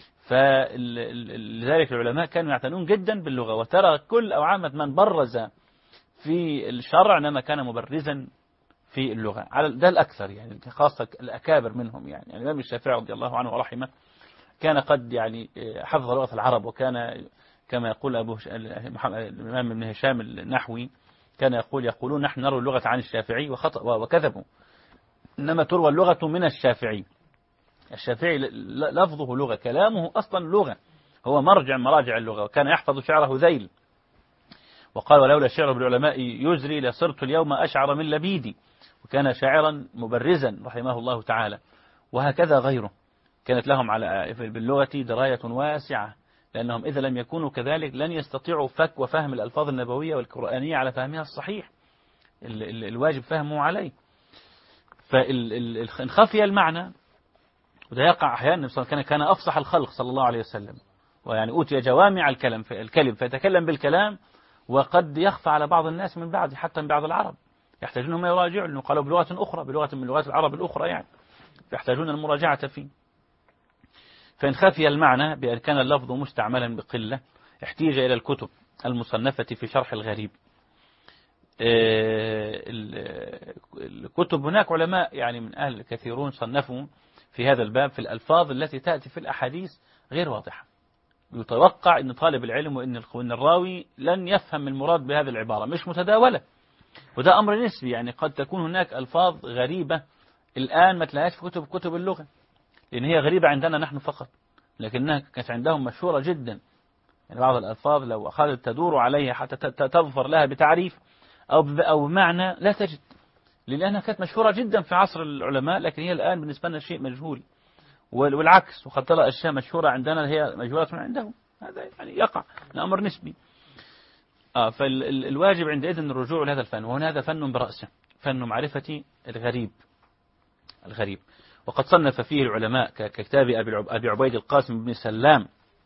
فلذلك العلماء كانوا يعتنون جدا باللغة، وترى كل أو عامة من برز في الشرع إنما كان مبرزا في اللغة، على ده الأكثر يعني، خاصة الأكابر منهم يعني الإمام الشافعي رضي الله عنه ورحمه كان قد يعني حفظ لغة العرب، وكان كما يقول الإمام ابن هشام النحوي كان يقولون نحن نروي اللغة عن الشافعي وكذبوا، إنما تروى اللغة من الشافعي. الشافعي لفظه لغة، كلامه أصلا لغة، هو مرجع مراجع اللغة، وكان يحفظ شعره ذيل، وقال ولولا الشعر بالعلماء يزري لصرت اليوم أشعر من لبيدي، وكان شاعرا مبرزا رحمه الله تعالى. وهكذا غيره كانت لهم على باللغة دراية واسعة، لأنهم إذا لم يكونوا كذلك لن يستطيعوا فك وفهم الألفاظ النبوية والقرآنية على فهمها الصحيح الواجب فهمه عليه. فإن خفي المعنى، وده يقع أحيانا، كان أفصح الخلق صلى الله عليه وسلم، ويعني أوتي جوامع الكلم فيتكلم بالكلام، وقد يخفى على بعض الناس من بعد، حتى من بعض العرب يحتاجون هم يراجعوا، لأنه قالوا بلغة أخرى، بلغة من لغات العرب الأخرى يعني، يحتاجون المراجعة فيه. فإن خفي المعنى بأن كان اللفظ مستعملا بقلة احتيج إلى الكتب المصنفة في شرح الغريب. الكتب هناك علماء يعني من أهل كثيرون صنفوا في هذا الباب في الألفاظ التي تأتي في الأحاديث غير واضحة، يتوقع أن طالب العلم وأن الراوي لن يفهم المراد بهذه العبارة، مش متداولة، وده أمر نسبي يعني. قد تكون هناك ألفاظ غريبة الآن ما تلاقيش في كتب اللغة، لأن هي غريبة عندنا نحن فقط، لكنها كانت عندهم مشهورة جدا. يعني بعض الألفاظ لو أخذت تدور عليها حتى تظفر لها بتعريف أو بمعنى لا تجد، لأنها كانت مشهورة جدا في عصر العلماء، لكن هي الآن بالنسبة لنا شيء مجهول، والعكس، وقد ترى أشياء مشهورة عندنا هي مجهولة عندهم. هذا يعني يقع، الأمر نسبي. فالواجب عندئذ الرجوع لهذا الفن، وهنا هذا فن برأسه، فن معرفة الغريب. وقد صنف فيه العلماء ككتاب أبي عبيد القاسم بن سلام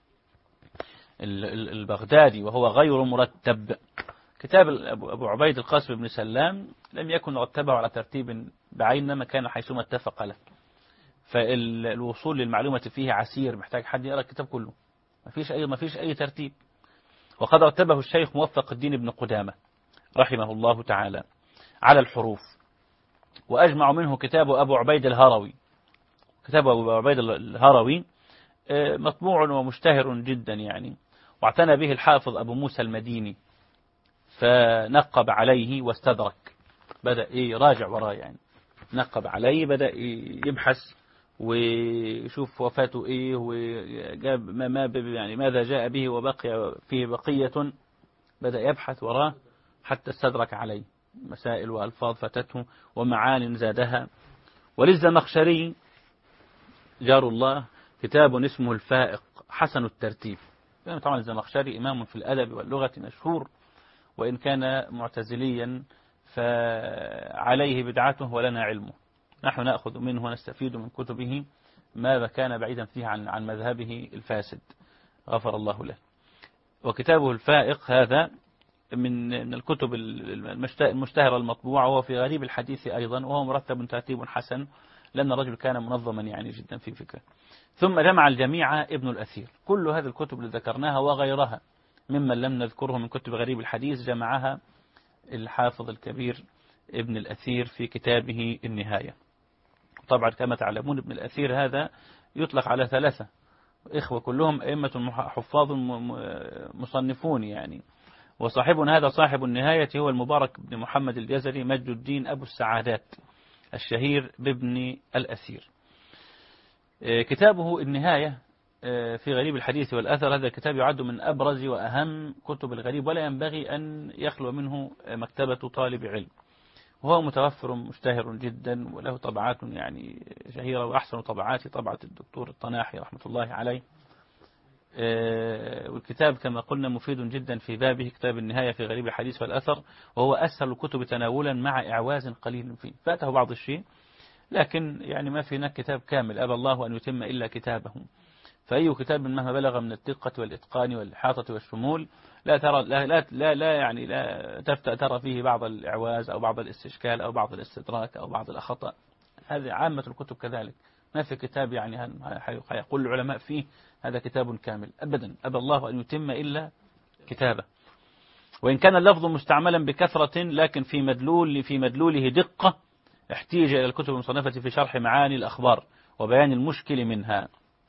البغدادي، وهو غير مرتب. كتاب أبو عبيد القاسم بن سلام لم يكن رتبه على ترتيب بعين، ما كان حيثما اتفق له، فالوصول للمعلومة فيه عسير، محتاج حد يقرأ الكتاب كله، ما فيش أي ترتيب. وقد رتبه الشيخ موفق الدين بن قدامة رحمه الله تعالى على الحروف، وأجمع منه كتاب أبو عبيد الهروي. كتاب أبو عبيد الهروي مطبوع ومشتهر جدا يعني، واعتنى به الحافظ أبو موسى المديني، فنقب عليه واستدرك، بدأ يراجع وراه يعني، نقب عليه، بدأ يبحث ويشوف وفاته إيه، وجاب يعني ماذا جاء به وبقي فيه بقية، بدأ يبحث وراه حتى استدرك عليه مسائل وألفاظ فتته ومعان زادها. وللزمخشري جار الله كتاب اسمه الفائق حسن الترتيب. طبعا الزمخشري إمام في الأدب واللغة مشهور، وإن كان معتزليا فعليه بدعته ولنا علمه، نحن نأخذ منه ونستفيد من كتبه ما كان بعيدا فيه عن مذهبه الفاسد، غفر الله له. وكتابه الفائق هذا من الكتب المشتهرة المطبوعة، وهو في غريب الحديث أيضا، وهو مرتب ترتيب حسن، لأن الرجل كان منظما يعني جدا في فكره. ثم جمع الجميع ابن الأثير، كل هذه الكتب اللي ذكرناها وغيرها ممن لم نذكره من كتب غريب الحديث جمعها الحافظ الكبير ابن الأثير في كتابه النهاية. طبعا كما تعلمون ابن الأثير هذا يطلق على 3 إخوة كلهم أئمة حفاظ مصنفون يعني، وصاحبنا هذا صاحب النهاية هو المبارك بن محمد الجزري مجد الدين أبو السعادات الشهير بابن الأثير. كتابه النهاية في غريب الحديث والأثر. هذا الكتاب يعد من أبرز وأهم كتب الغريب، ولا ينبغي أن يخلو منه مكتبة طالب علم، وهو متوفر مشتهر جدا، وله طبعات يعني شهيرة، وأحسن طبعات طبعة الدكتور الطناحي رحمة الله عليه. والكتاب كما قلنا مفيد جدا في بابه، كتاب النهاية في غريب الحديث والأثر، وهو أسهل الكتب تناولا مع إعواز قليل فيه، فاته بعض الشيء، لكن يعني ما في هناك كتاب كامل أبى الله أن يتم إلا كتابه. فأي كتاب مهما بلغ من الدقة والإتقان والإحاطة والشمول لا ترى يعني لا ترى فيه بعض الإعواز أو بعض الاستشكال أو بعض الاستدراك أو بعض الأخطاء. هذه عامة الكتب كذلك، ما في كتاب يعني يقول العلماء فيه هذا كتاب كامل أبدا، أبى الله أن يتم إلا كتابه. وإن كان اللفظ مستعملا بكثرة، لكن في مدلوله دقة، احتيج إلى الكتب المصنفة في شرح معاني الأخبار وبيان المشكل منها.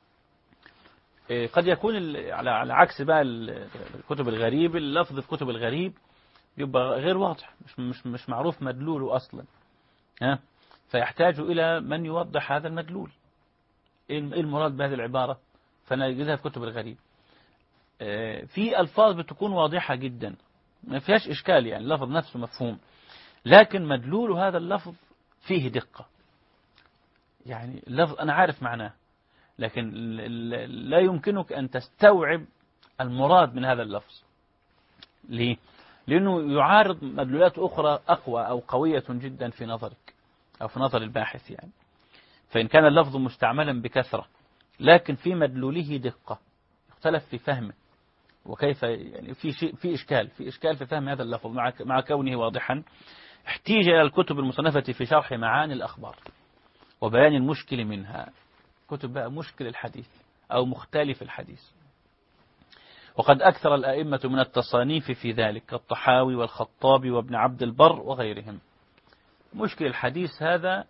قد يكون على عكس بقى الكتب الغريب، اللفظ في كتب الغريب يبقى غير واضح، مش معروف مدلوله أصلا، فيحتاج إلى من يوضح هذا المدلول، إيه المراد بهذه العبارة، فنجدها في كتب الغريب. في ألفاظ بتكون واضحة جدا ما فيهاش إشكال، يعني اللفظ نفسه مفهوم، لكن مدلول هذا اللفظ فيه دقة، يعني اللفظ أنا عارف معناه، لكن لا يمكنك أن تستوعب المراد من هذا اللفظ. ليه؟ لأنه يعارض مدلولات أخرى أقوى أو قوية جدا في نظرك أو في نظر الباحث يعني. فإن كان اللفظ مستعملا بكثرة لكن في مدلوله دقة، اختلف في فهمه وكيف، يعني في إشكال في فهم هذا اللفظ مع كونه واضحا، احتيج إلى الكتب المصنفة في شرح معاني الأخبار وبيان المشكل منها، كتب بقى مشكل الحديث أو مختلف الحديث. وقد أكثر الأئمة من التصانيف في ذلك كالطحاوي والخطابي وابن عبد البر وغيرهم. مشكل الحديث هذا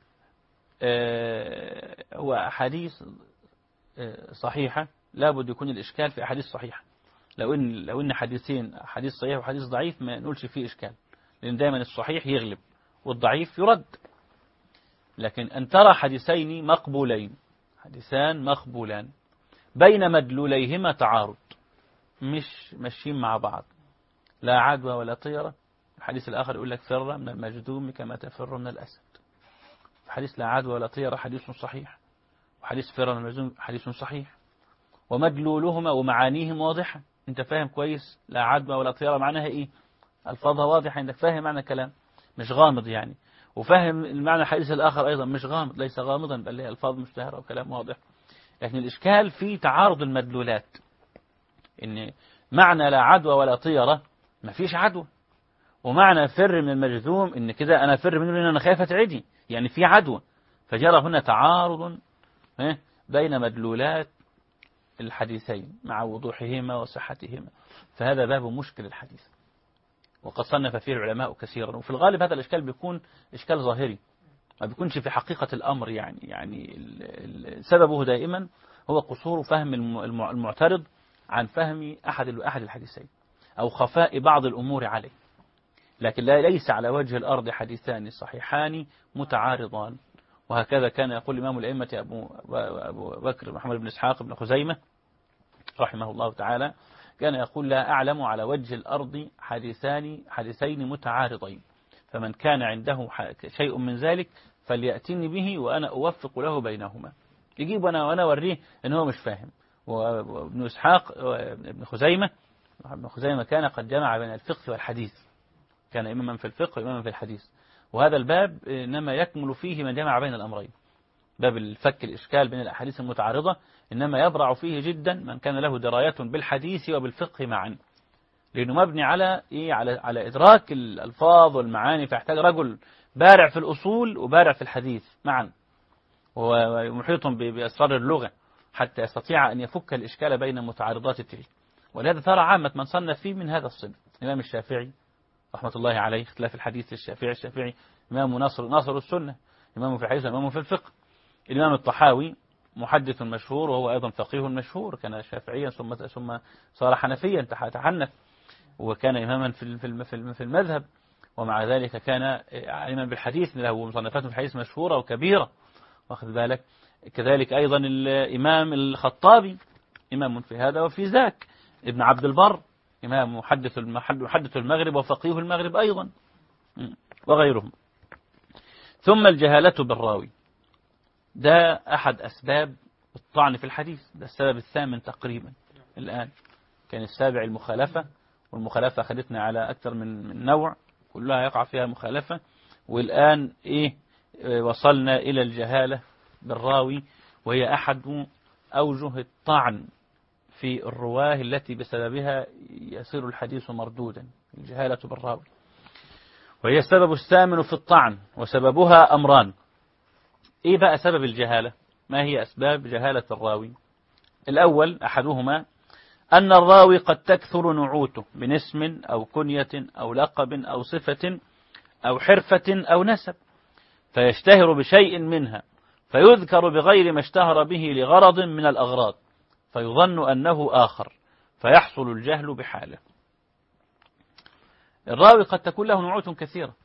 هو أحاديث صحيحة، لابد يكون الإشكال في أحاديث صحيحة. لو إن حديث صحيح وحديث ضعيف ما نقولش فيه إشكال، لأن دائما الصحيح يغلب والضعيف يرد. لكن أن ترى حديثين مقبولين، حديثان مقبولان بين مدلوليهما تعارض، مش ماشيين مع بعض، لا عدوى ولا طيرة. الحديث الآخر يقول لك فر من المجذوم كما تفر من الأسد، حديث لا عدوى ولا طيرة حديث صحيح، وحديث فر من المجذوم حديث صحيح، ومدلولهما ومعانيهم واضحة. انت فاهم كويس لا عدوى ولا طيرة معناها ايه، الفاظها واضحة، انك فاهم معنى الكلام مش غامض يعني، وفاهم المعنى الحديث الآخر أيضا مش غامض، ليس غامضا بل هي ألفاظ مشتهرة وكلام واضح. لكن الإشكال في تعارض المدلولات، إن معنى لا عدوى ولا طيرة ما فيش عدوى، ومعنى فر من المجذوم إن كده أنا فر منه لأن أنا خايف أتعدي، يعني في عدوى، فجرى هنا تعارض بين مدلولات الحديثين مع وضوحهما وصحتهما. فهذا باب مشكل الحديث، وقد صنف فيه العلماء كثيرا. وفي الغالب هذا الإشكال بيكون إشكال ظاهري، ما بيكونش في حقيقة الأمر، يعني سببه دائما هو قصور فهم المعترض عن فهم أحد الحديثين أو خفاء بعض الأمور عليه. لكن ليس على وجه الأرض حديثان صحيحان متعارضان. وهكذا كان يقول إمام الأئمة أبو بكر محمد بن إسحاق بن خزيمة رحمه الله تعالى، كان يقول لا أعلم على وجه الأرض حديثين متعارضين، فمن كان عنده شيء من ذلك فليأتني به وأنا أوفق له بينهما. يجيب وأنا أوريه إن هو مش فاهم. وابن إسحاق ابن خزيمة كان قد جمع بين الفقه والحديث، كان إماما في الفقه وإماما في الحديث، وهذا الباب إنما يكمل فيه من جمع بين الأمرين. باب الفك الإشكال بين الأحاديث المتعارضة إنما يبرع فيه جدا من كان له دراية بالحديث وبالفقه معا، لأنه مبني على إدراك الألفاظ والمعاني، فيحتاج رجل بارع في الأصول وبارع في الحديث معا، ومحيط بأسرار اللغة حتى يستطيع أن يفك الإشكال بين متعارضات تلك. ولهذا ترى عامة من صنف فيه من هذا الصنف الإمام الشافعي رحمة الله عليه، اختلاف الحديث الشافعي إمام ناصر السنة، إمام في الحديث وإمام في الفقه. الإمام الطحاوي محدث مشهور وهو أيضا فقيه مشهور، كان شافعيا ثم صار حنفيا تحنف، وكان إماما في المذهب، ومع ذلك كان علما بالحديث، له مصنفات في الحديث مشهورة وكبيرة، واخذ بالك. كذلك أيضا الإمام الخطابي إمام في هذا وفي ذاك، ابن عبد البر إمام محدث المغرب وفقيه المغرب أيضا، وغيرهم. ثم الجهالة بالراوي، ده أحد أسباب الطعن في الحديث، ده السبب الثامن تقريبا الآن. كان السابع المخالفة، والمخالفة أخذتنا على أكثر من نوع كلها يقع فيها مخالفة، والآن وصلنا إلى الجهالة بالراوي، وهي أحد أوجه الطعن في الرواه التي بسببها يصير الحديث مردودا، الجهالة بالراوي، وهي السبب الثامن في الطعن، وسببها أمران. إيه بقى سبب الجهالة؟ ما هي أسباب جهالة الراوي؟ الأول أحدهما أن الراوي قد تكثر نعوته من اسم أو كنية أو لقب أو صفة أو حرفة أو نسب، فيشتهر بشيء منها فيذكر بغير ما اشتهر به لغرض من الأغراض، فيظن أنه آخر، فيحصل الجهل بحاله. الراوي قد تكون له نعوت كثيرة،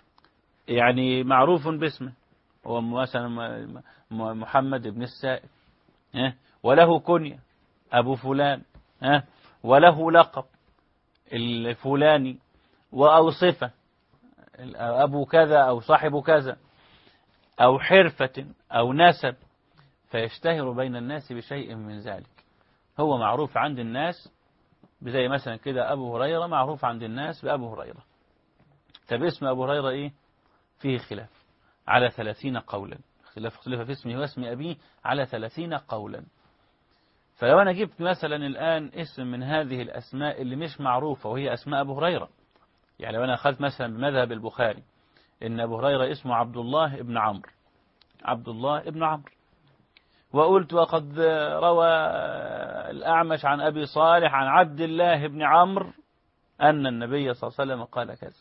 يعني معروف باسمه، هو مثلا محمد بن السائب، وله كنية أبو فلان، وله لقب الفلاني، أو صفة أبو كذا أو صاحب كذا، أو حرفة أو نسب، فيشتهر بين الناس بشيء من ذلك. هو معروف عند الناس زي مثلا كده أبو هريرة معروف عند الناس بأبو هريرة. طب اسم أبو هريرة إيه؟ فيه خلاف على 30 قولا، خلاف في اسمه واسم أبيه على 30 قولا. فلو أنا جبت مثلا الآن اسم من هذه الأسماء اللي مش معروفة وهي أسماء أبو هريرة، يعني لو أنا أخذت مثلا بمذهب البخاري إن أبو هريرة اسمه عبد الله ابن عمرو، عبد الله ابن عمرو، وقلت وقد روى الأعمش عن أبي صالح عن عبد الله ابن عمرو أن النبي صلى الله عليه وسلم قال كذا،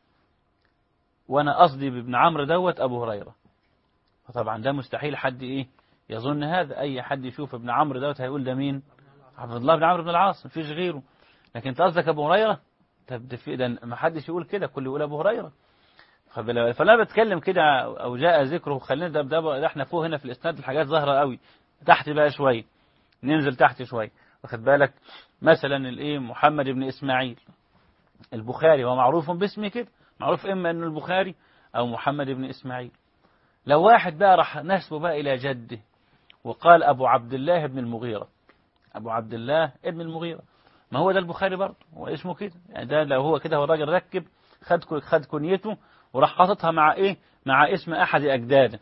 وأنا قصدي بابن عمرو دوت أبو هريرة، فطبعا ده مستحيل حد يظن هذا. أي حد يشوف ابن عمرو دوت هيقول ده مين؟ عبد الله بن عمرو بن العاص، مفيش غيره. لكن أنت قصدك أبو هريرة؟ طب ده ما حدش يقول كده، كل يقول أبو هريرة. فلا بتكلم كده أو جاء ذكره، خلينا ده احنا فوق هنا في الإسناد الحاجات ظاهرة قوي، تحت بقى شوية، ننزل تحت شوية، واخد بالك؟ مثلا محمد بن إسماعيل البخاري، هو معروف باسمه كده، معروف إما أنه البخاري أو محمد بن إسماعيل. لو واحد بقى راح نسبه بقى إلى جده وقال أبو عبد الله بن المغيرة، أبو عبد الله ابن المغيرة، ما هو ده البخاري برضه، هو اسمه كده، يعني ده لو هو كده، هو الراجل ركب خد كنيته وراح حاططها مع اسم أحد أجداده.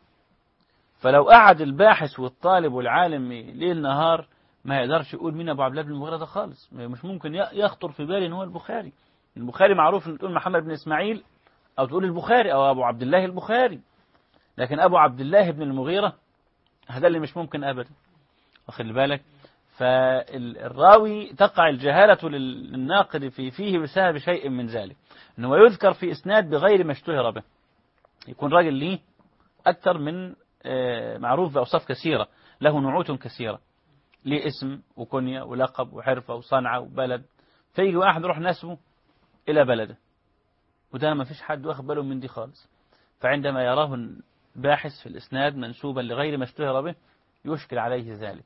فلو قعد الباحث والطالب والعالم ليل نهار ما يقدرش يقول مين أبو عبد الله بن المغيرة ده خالص، مش ممكن يخطر في بالي إن هو البخاري. البخاري معروف إن تقول محمد بن إسماعيل أو تقول البخاري أو أبو عبد الله البخاري، لكن أبو عبد الله بن المغيرة هذا اللي مش ممكن أبدا، واخد بالك؟ فالراوي تقع الجهالة للناقد فيه بسبب شيء من ذلك، أنه يذكر في إسناد بغير ما اشتهر به، يكون راجل ليه أكثر من معروف بأوصاف كثيرة، له نعوت كثيرة، ليه اسم وكنية ولقب وحرفة وصنعة وبلد، فيجي واحد يروح نسبه إلى بلده، وده ما فيش حد واخد باله من دي خالص. فعندما يراه باحث في الإسناد منسوبا لغير ما اشتهر به يشكل عليه ذلك،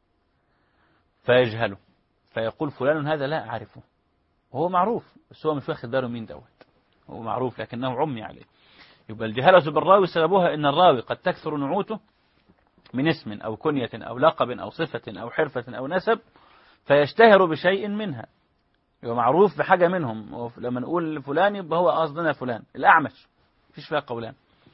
فيجهله، فيقول فلان هذا لا أعرفه، وهو معروف بس هو مش واخد باله مين دوت، هو معروف لكنه عمي عليه. يبقى الجهالة بالراوي سببها أن الراوي قد تكثر نعوته من اسم أو كنية أو لقب أو صفة أو حرفة أو نسب، فيشتهر بشيء منها، يبقى معروف بحاجة منهم. لما نقول فلان يبقى هو قصدنا فلان. الأعمش فيش فيها قولان،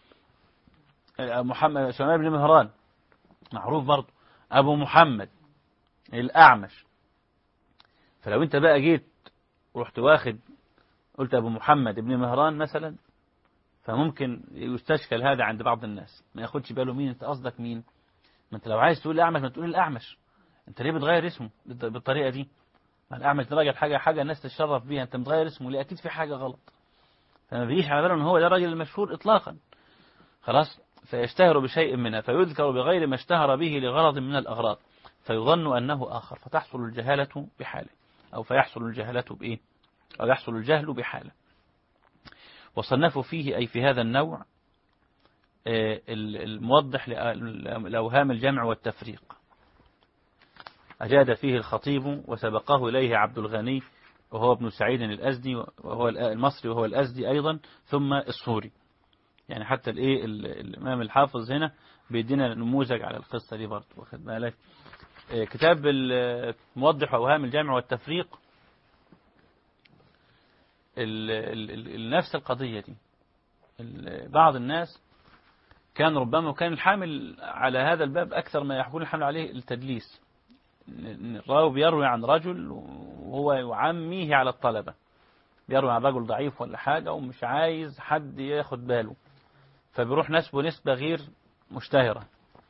محمد سليمان بن مهران معروف برضه أبو محمد الأعمش. فلو أنت بقى جيت ورحت واخد قلت أبو محمد ابن مهران مثلا، فممكن يستشكل هذا عند بعض الناس، ما ياخدش باله مين أنت قصدك مين. ما أنت لو عايز تقول الأعمش ما تقول الأعمش، أنت ليه بتغير اسمه بالطريقة دي؟ الأعمش ده راجل حاجة الناس تتشرف بيها، أنت متغير اسمه ليه؟ أكيد في حاجة غلط. فما بيجيش على باله أن هو ده الراجل المشهور إطلاقا، خلاص. فيشتهر بشيء منها فيذكر بغير ما اشتهر به لغرض من الأغراض، فيظن أنه آخر، فتحصل الجهالة بحاله، أو فيحصل الجهالة بإيه؟ أو يحصل الجهل بحاله. وصنفوا فيه أي في هذا النوع الموضح لأوهام الجمع والتفريق. أجاد فيه الخطيب وسبقه إليه عبد الغني وهو ابن سعيد الأزدي وهو المصري وهو الأزدي أيضا ثم الصوري. يعني حتى الإمام الحافظ هنا بيدينا نموذج على القصة دي برضه، واخد بالك. كتاب الموضح أوهام الجمع والتفريق نفس القضية دي. بعض الناس كان ربما كان الحامل على هذا الباب أكثر ما يكون الحمل عليه التدليس. الراوي بيروي عن رجل وهو يعميه على الطلبة، بيروي عن رجل ضعيف ولا حاجة ومش عايز حد ياخد باله، فبيروح نسبه نسبة غير مشتهرة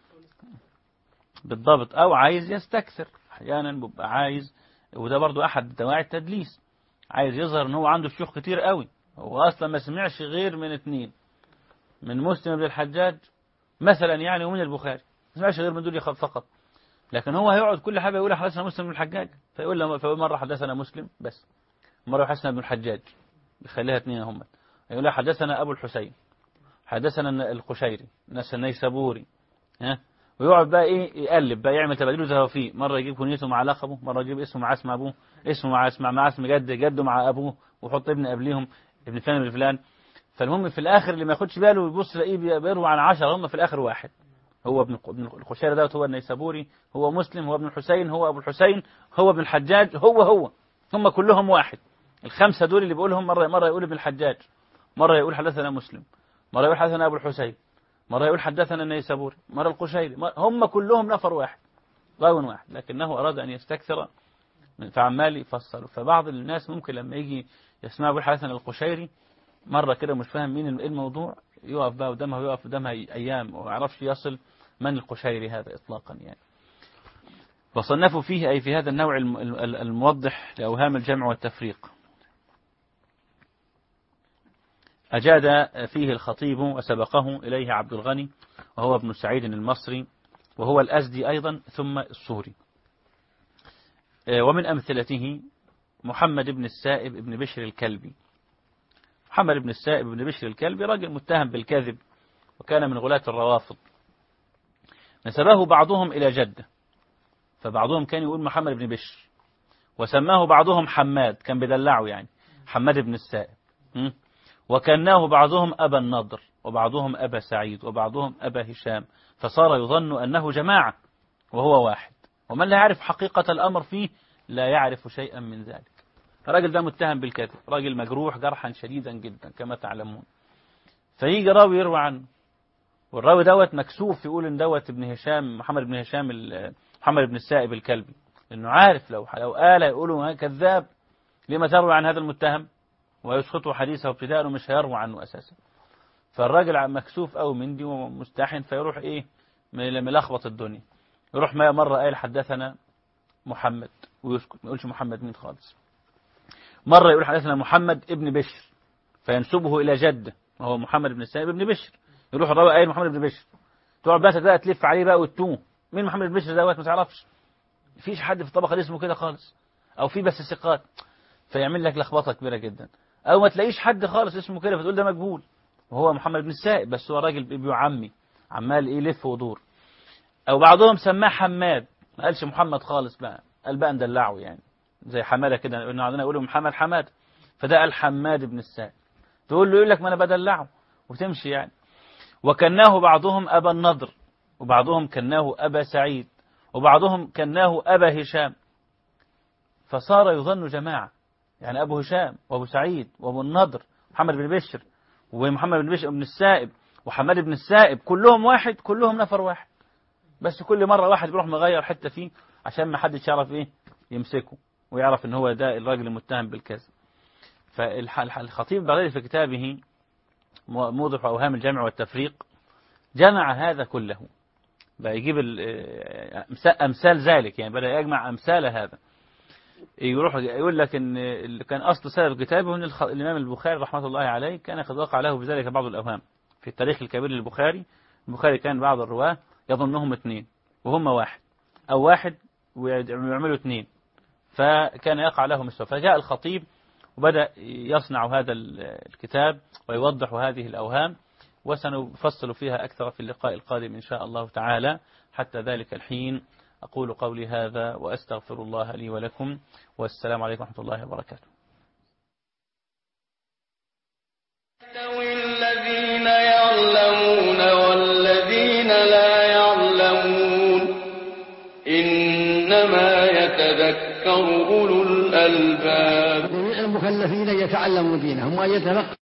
بالضبط، أو عايز يستكثر. أحيانا بيبقى عايز، وده برضو أحد دواعي التدليس، عايز يظهر ان هو عنده شيوخ كتير قوي، هو أصلا ما سمعش غير من 2، من مسلم بن الحجاج مثلا يعني ومن البخاري، ما سمعش غير من دول فقط. لكن هو هيقعد كل حاجة يقول حدثنا مسلم بن الحجاج، فيقول مرة حدثنا مسلم بس، مرة حدثنا ابن الحجاج، بيخليها 2 هم، يقول حدثنا أبو الحسين، حدثنا القشيري، ناس النيسابوري، ويقعد بقى يقلب بقى، يعمل تبادل زوافيه، مرة يجيب كنيته مع لقبه، مرة يجيب اسمه مع اسم أبوه، اسمه مع اسم جده مع أبوه، ويحط ابن قبليهم، ابن فلان ابن فلان. فالمهم في الآخر اللي ما ياخدش باله يبص يلاقيه بيروي عن 10، هم في الآخر واحد، هو ابن القشيري دوت، هو النيسابوري، هو مسلم، هو ابن الحسين، هو أبو الحسين، هو ابن الحجاج، هم كلهم واحد. ال5 دول اللي بيقولهم، مرة يقول ابن الحجاج، مرة يقول حدثنا مسلم، مرة يقول حدثنا أبو الحسين، مرة يقول حدثنا النيسابوري، مرة القشيري، هم كلهم نفر واحد، راوي واحد، لكنه أراد أن يستكثر فعمال يفصل. فبعض الناس ممكن لما يجي يسمع يقول حدثنا القشيري مرة كده مش فاهم مين الموضوع، يقف بقى قدامها أيام وما يعرفش يصل من القشيري هذا إطلاقا يعني. وصنفوا فيه أي في هذا النوع الموضح لأوهام الجمع والتفريق. أجاد فيه الخطيب وسبقه إليه عبد الغني وهو ابن سعيد المصري وهو الأزدي أيضا ثم الصوري. ومن أمثلته محمد بن السائب بن بشر الكلبي. محمد بن السائب بن بشر الكلبي راجل متهم بالكذب، وكان من غلاة الروافض. نسبه بعضهم إلى جده، فبعضهم كان يقول محمد بن بشر، وسماه بعضهم حماد، كان بدلعه يعني حماد بن السائب، وكانه بعضهم أبا النضر، وبعضهم أبا سعيد، وبعضهم أبا هشام، فصار يظن أنه جماعة وهو واحد، ومن لا يعرف حقيقة الأمر فيه لا يعرف شيئا من ذلك. الراجل ده متهم بالكذب، راجل مجروح جرحا شديدا جدا كما تعلمون. فيجي راوي يروي عنه، والراوي دوت مكسوف يقول ان دوت ابن هشام، محمد بن هشام محمد بن السائب الكلبي، لانه عارف لو قال يقولوا كذاب، لما تروي عن هذا المتهم ويسقطوا حديثه ابتداء ومش هيروي عنه اساسا. فالراجل مكسوف قوي من دي ومستحن، فيروح ملخبط الدنيا، يروح مرة قال حدثنا محمد ويسكت، ما يقولش محمد مين خالص. مرة يقول حدثنا محمد ابن بشر فينسبه إلى جده وهو محمد بن السائب ابن بشر، يروح الراوي قايل محمد بن بشر، تقعد بقى تلف عليه بقى وتتوه مين محمد بن بشر دوت، ما تعرفش، مفيش حد في الطبقة اسمه كده خالص، او في بس ثقات، فيعمل لك لخبطه كبيره جدا. او ما تلاقيش حد خالص اسمه كده فتقول ده مجهول وهو محمد بن السائب، بس هو راجل بيعمي عمال يلف ودور. او بعضهم سماه حماد، ما قالش محمد خالص بقى، قال بقى ندلعه يعني زي حماده كده، قلنا عندنا يقولوا محمد حماد، فده قال حماد بن السائب، تقول له يقول لك ما انا بدلعه وتمشي يعني. وكناه بعضهم أبا النضر، وبعضهم كناه أبا سعيد، وبعضهم كناه أبا هشام، فصار يظن جماعة، يعني أبو هشام وأبو سعيد وأبو النضر محمد بن بشر ومحمد بن بشر بن السائب وحماد بن السائب كلهم واحد، كلهم نفر واحد، بس كل مرة واحد بيروح مغير حتة فيه عشان ما حدش يعرف يمسكه ويعرف ان هو ده الراجل المتهم بالكذب. فالخطيب البغدادي في كتابه موضح أوهام الجمع والتفريق جمع هذا كله، بقى يجيب أمثال ذلك، يعني بدأ يجمع أمثال هذا. يروح يقول لك ان اللي كان أصل سبب كتابه ان الإمام البخاري رحمة الله عليه كان قد وقع له بذلك بعض الأوهام في التاريخ الكبير للبخاري. البخاري كان بعض الرواة يظنهم 2 وهم 1 أو 1 ويعملوا 2، فكان يقع لهم السوء. فجاء الخطيب وبدأ يصنع هذا الكتاب ويوضح هذه الأوهام وسنفصل فيها أكثر في اللقاء القادم إن شاء الله تعالى. حتى ذلك الحين أقول قولي هذا وأستغفر الله لي ولكم، والسلام عليكم ورحمة الله وبركاته. الذين يعلمون والذين لا يعلمون إنما يتذكر أولو الألباب. المكلفين يتعلمون دينهم ويتفقهون